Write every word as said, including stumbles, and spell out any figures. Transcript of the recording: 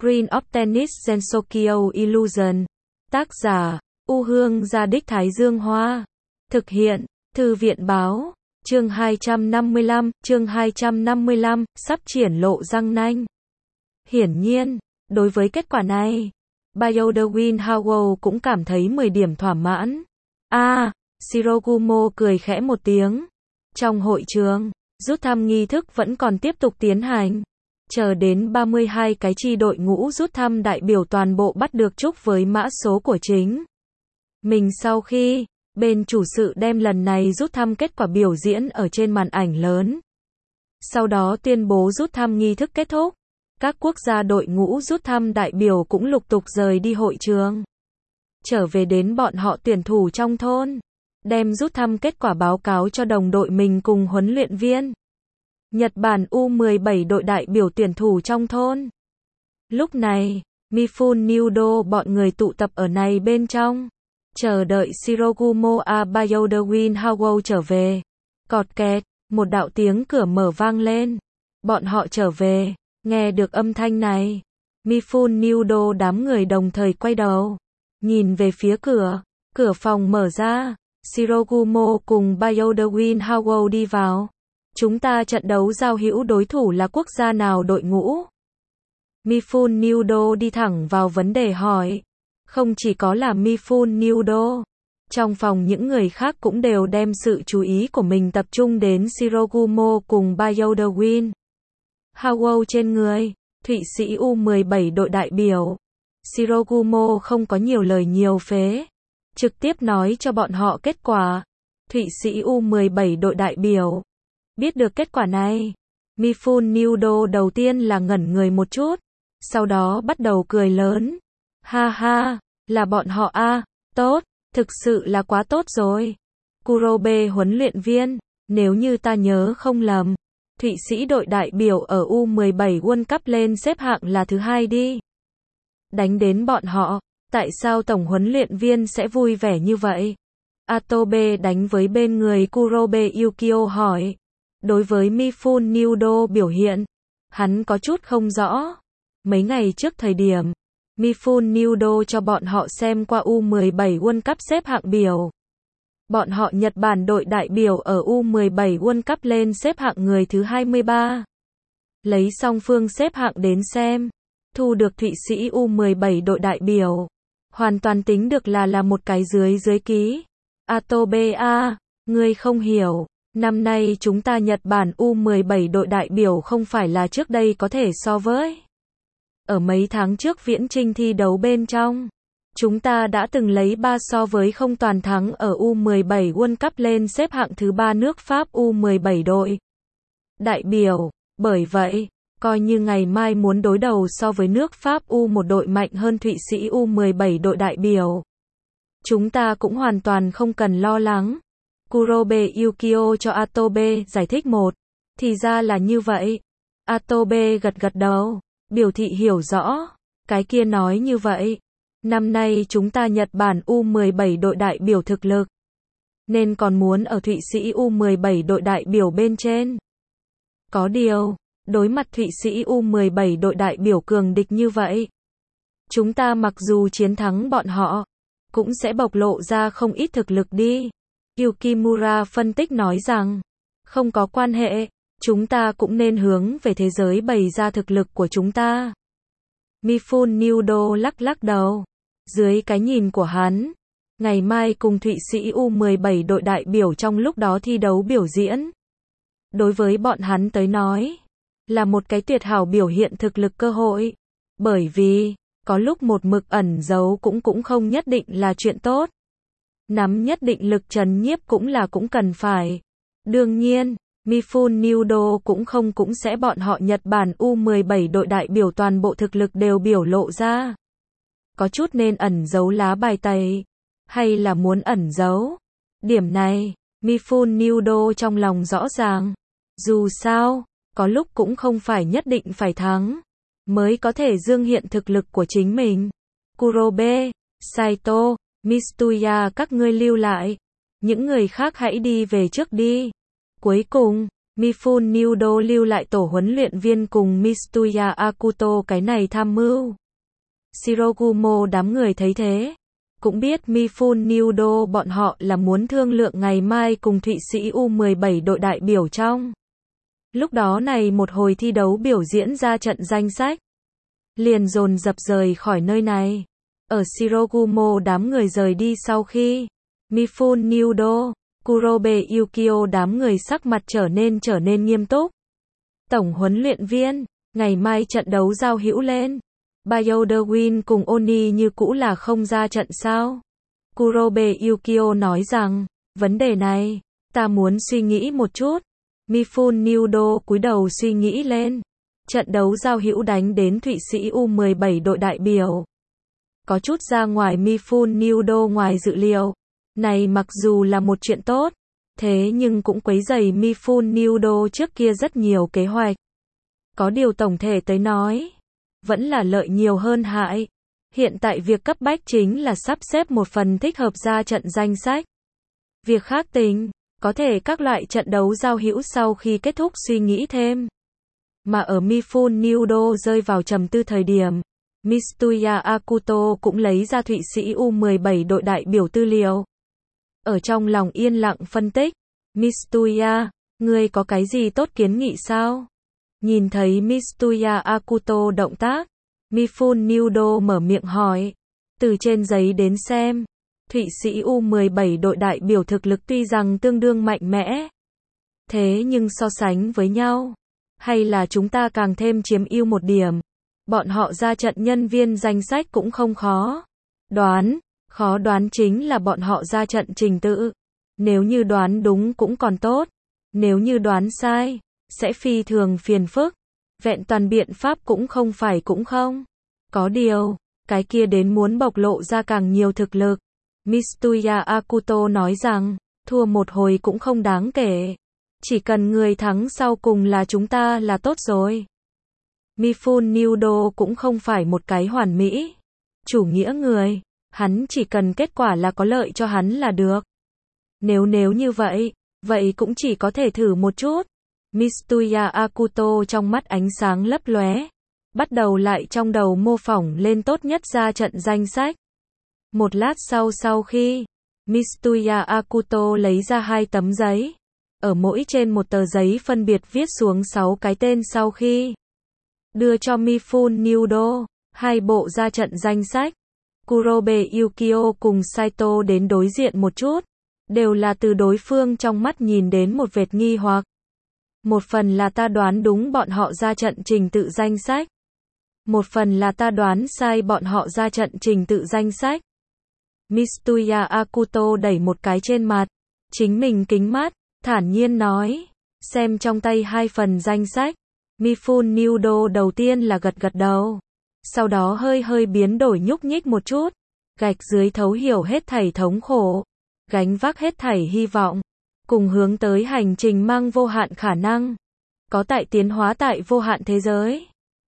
Screen of Tennis Gensokyo Illusion. Tác giả, U Hương Gia Đích Thái Dương Hoa. Thực hiện, Thư viện Báo. Chương hai trăm năm mươi lăm, chương hai trăm năm mươi lăm, sắp triển lộ răng nanh. Hiển nhiên, đối với kết quả này, Bayodawin Howell cũng cảm thấy mười điểm thỏa mãn. A, à, Shirogumo cười khẽ một tiếng. Trong hội trường, rút thăm nghi thức vẫn còn tiếp tục tiến hành. Chờ đến ba mươi hai cái chi đội ngũ rút thăm đại biểu toàn bộ bắt được chúc với mã số của chính mình sau khi bên chủ sự đem lần này rút thăm kết quả biểu diễn ở trên màn ảnh lớn. Sau đó tuyên bố rút thăm nghi thức kết thúc. Các quốc gia đội ngũ rút thăm đại biểu cũng lục tục rời đi hội trường. Trở về đến bọn họ tuyển thủ trong thôn. Đem rút thăm kết quả báo cáo cho đồng đội mình cùng huấn luyện viên. Nhật Bản U mười bảy đội đại biểu tuyển thủ trong thôn. Lúc này, Mifune Nudo bọn người tụ tập ở này bên trong. Chờ đợi Shirogumo A Bayodawin Howell trở về. Cọt kẹt, một đạo tiếng cửa mở vang lên. Bọn họ trở về, nghe được âm thanh này. Mifune Nudo đám người đồng thời quay đầu. Nhìn về phía cửa, cửa phòng mở ra. Shirogumo cùng Bayodawin Howell đi vào. Chúng ta trận đấu giao hữu đối thủ là quốc gia nào đội ngũ? Mifune Nudo đi thẳng vào vấn đề hỏi. Không chỉ có là Mifune Nudo. Trong phòng những người khác cũng đều đem sự chú ý của mình tập trung đến Shirogumo cùng Bayodawin Howell trên người. Thụy Sĩ U mười bảy đội đại biểu. Shirogumo không có nhiều lời nhiều phế. Trực tiếp nói cho bọn họ kết quả. Thụy Sĩ U mười bảy đội đại biểu. Biết được kết quả này, Mifune Nudo đầu tiên là ngẩn người một chút, sau đó bắt đầu cười lớn. Ha ha, là bọn họ a, à, tốt, thực sự là quá tốt rồi. Kurobe huấn luyện viên, nếu như ta nhớ không lầm, Thụy Sĩ đội đại biểu ở U mười bảy World Cup lên xếp hạng là thứ hai đi. Đánh đến bọn họ, tại sao tổng huấn luyện viên sẽ vui vẻ như vậy? Atobe đánh với bên người Kurobe Yukio hỏi. Đối với Mifune Nudo biểu hiện, hắn có chút không rõ. Mấy ngày trước thời điểm, Mifune Nudo cho bọn họ xem qua U mười bảy World Cup xếp hạng biểu. Bọn họ Nhật Bản đội đại biểu ở U mười bảy World Cup lên xếp hạng người thứ hai mươi ba. Lấy song phương xếp hạng đến xem, thu được Thụy Sĩ U mười bảy đội đại biểu. Hoàn toàn tính được là là một cái dưới dưới ký. Atobe a, ngươi không hiểu. Năm nay chúng ta Nhật Bản U mười bảy đội đại biểu không phải là trước đây có thể so với. Ở mấy tháng trước viễn chinh thi đấu bên trong, chúng ta đã từng lấy ba so với không toàn thắng ở U mười bảy World Cup lên xếp hạng thứ ba nước Pháp U mười bảy đội đại biểu. Bởi vậy, coi như ngày mai muốn đối đầu so với nước Pháp U một đội mạnh hơn Thụy Sĩ U mười bảy đội đại biểu. Chúng ta cũng hoàn toàn không cần lo lắng. Kurobe Yukio cho Atobe giải thích một. Thì ra là như vậy. Atobe gật gật đầu, biểu thị hiểu rõ. Cái kia nói như vậy. Năm nay chúng ta Nhật Bản U mười bảy đội đại biểu thực lực. Nên còn muốn ở Thụy Sĩ U mười bảy đội đại biểu bên trên. Có điều, đối mặt Thụy Sĩ U mười bảy đội đại biểu cường địch như vậy. Chúng ta mặc dù chiến thắng bọn họ, cũng sẽ bộc lộ ra không ít thực lực đi. Yukimura phân tích nói rằng, không có quan hệ, chúng ta cũng nên hướng về thế giới bày ra thực lực của chúng ta. Mifune Nudo lắc lắc đầu. Dưới cái nhìn của hắn, ngày mai cùng Thụy Sĩ U mười bảy đội đại biểu trong lúc đó thi đấu biểu diễn. Đối với bọn hắn tới nói, là một cái tuyệt hảo biểu hiện thực lực cơ hội. Bởi vì, có lúc một mực ẩn giấu cũng cũng không nhất định là chuyện tốt. Nắm nhất định lực trấn nhiếp cũng là cũng cần phải. Đương nhiên, Mifune Nudo cũng không cũng sẽ bọn họ Nhật Bản U mười bảy đội đại biểu toàn bộ thực lực đều biểu lộ ra. Có chút nên ẩn giấu lá bài tẩy, hay là muốn ẩn giấu. Điểm này, Mifune Nudo trong lòng rõ ràng. Dù sao, có lúc cũng không phải nhất định phải thắng, mới có thể dương hiện thực lực của chính mình. Kurobe, Saito, Mitsuya các ngươi lưu lại. Những người khác hãy đi về trước đi. Cuối cùng, Mifune Udo lưu lại tổ huấn luyện viên cùng Mitsuya Akuto cái này tham mưu. Shirogumo đám người thấy thế, cũng biết Mifune Udo bọn họ là muốn thương lượng ngày mai cùng Thụy Sĩ U mười bảy đội đại biểu trong. Lúc đó này một hồi thi đấu biểu diễn ra trận danh sách. Liền dồn dập rời khỏi nơi này. Ở Shirogumo đám người rời đi sau khi Mifune Udo, Kurobe Yukio đám người sắc mặt trở nên trở nên nghiêm túc. Tổng huấn luyện viên, ngày mai trận đấu giao hữu lên. Bioderwin cùng Oni như cũ là không ra trận sao? Kurobe Yukio nói rằng, vấn đề này, ta muốn suy nghĩ một chút. Mifune Udo cúi đầu suy nghĩ lên. Trận đấu giao hữu đánh đến Thụy Sĩ U mười bảy đội đại biểu. Có chút ra ngoài Mifune Udo ngoài dự liệu. Này mặc dù là một chuyện tốt, thế nhưng cũng quấy rầy Mifune Udo trước kia rất nhiều kế hoạch. Có điều tổng thể tới nói, vẫn là lợi nhiều hơn hại. Hiện tại việc cấp bách chính là sắp xếp một phần thích hợp ra trận danh sách. Việc khác tính, có thể các loại trận đấu giao hữu sau khi kết thúc suy nghĩ thêm. Mà ở Mifune Udo rơi vào trầm tư thời điểm, Mitsuya Akuto cũng lấy ra Thụy Sĩ U mười bảy đội đại biểu tư liệu. Ở trong lòng yên lặng phân tích, Mitsuya, ngươi có cái gì tốt kiến nghị sao? Nhìn thấy Mitsuya Akuto động tác, Mifune Udo mở miệng hỏi, từ trên giấy đến xem, Thụy Sĩ U mười bảy đội đại biểu thực lực tuy rằng tương đương mạnh mẽ, thế nhưng so sánh với nhau, hay là chúng ta càng thêm chiếm ưu một điểm. Bọn họ ra trận nhân viên danh sách cũng không khó đoán, khó đoán chính là bọn họ ra trận trình tự. Nếu như đoán đúng cũng còn tốt, nếu như đoán sai, sẽ phi thường phiền phức. Vẹn toàn biện pháp cũng không phải cũng không. Có điều, cái kia đến muốn bộc lộ ra càng nhiều thực lực. Mitsuya Akuto nói rằng, thua một hồi cũng không đáng kể. Chỉ cần người thắng sau cùng là chúng ta là tốt rồi. Mifune Udo cũng không phải một cái hoàn mỹ. Chủ nghĩa người, hắn chỉ cần kết quả là có lợi cho hắn là được. Nếu nếu như vậy, vậy cũng chỉ có thể thử một chút. Mitsuya Akuto trong mắt ánh sáng lấp lóe, bắt đầu lại trong đầu mô phỏng lên tốt nhất ra trận danh sách. Một lát sau sau khi Mitsuya Akuto lấy ra hai tấm giấy, ở mỗi trên một tờ giấy phân biệt viết xuống sáu cái tên sau khi đưa cho Mifune Udo, hai bộ ra trận danh sách. Kurobe Yukio cùng Saito đến đối diện một chút, đều là từ đối phương trong mắt nhìn đến một vệt nghi hoặc. Một phần là ta đoán đúng bọn họ ra trận trình tự danh sách. Một phần là ta đoán sai bọn họ ra trận trình tự danh sách. Mitsuya Akuto đẩy một cái trên mặt, chính mình kính mắt, thản nhiên nói, xem trong tay hai phần danh sách. Mifune Udo đầu tiên là gật gật đầu, sau đó hơi hơi biến đổi nhúc nhích một chút, gạch dưới thấu hiểu hết thảy thống khổ, gánh vác hết thảy hy vọng, cùng hướng tới hành trình mang vô hạn khả năng, có tại tiến hóa tại vô hạn thế giới.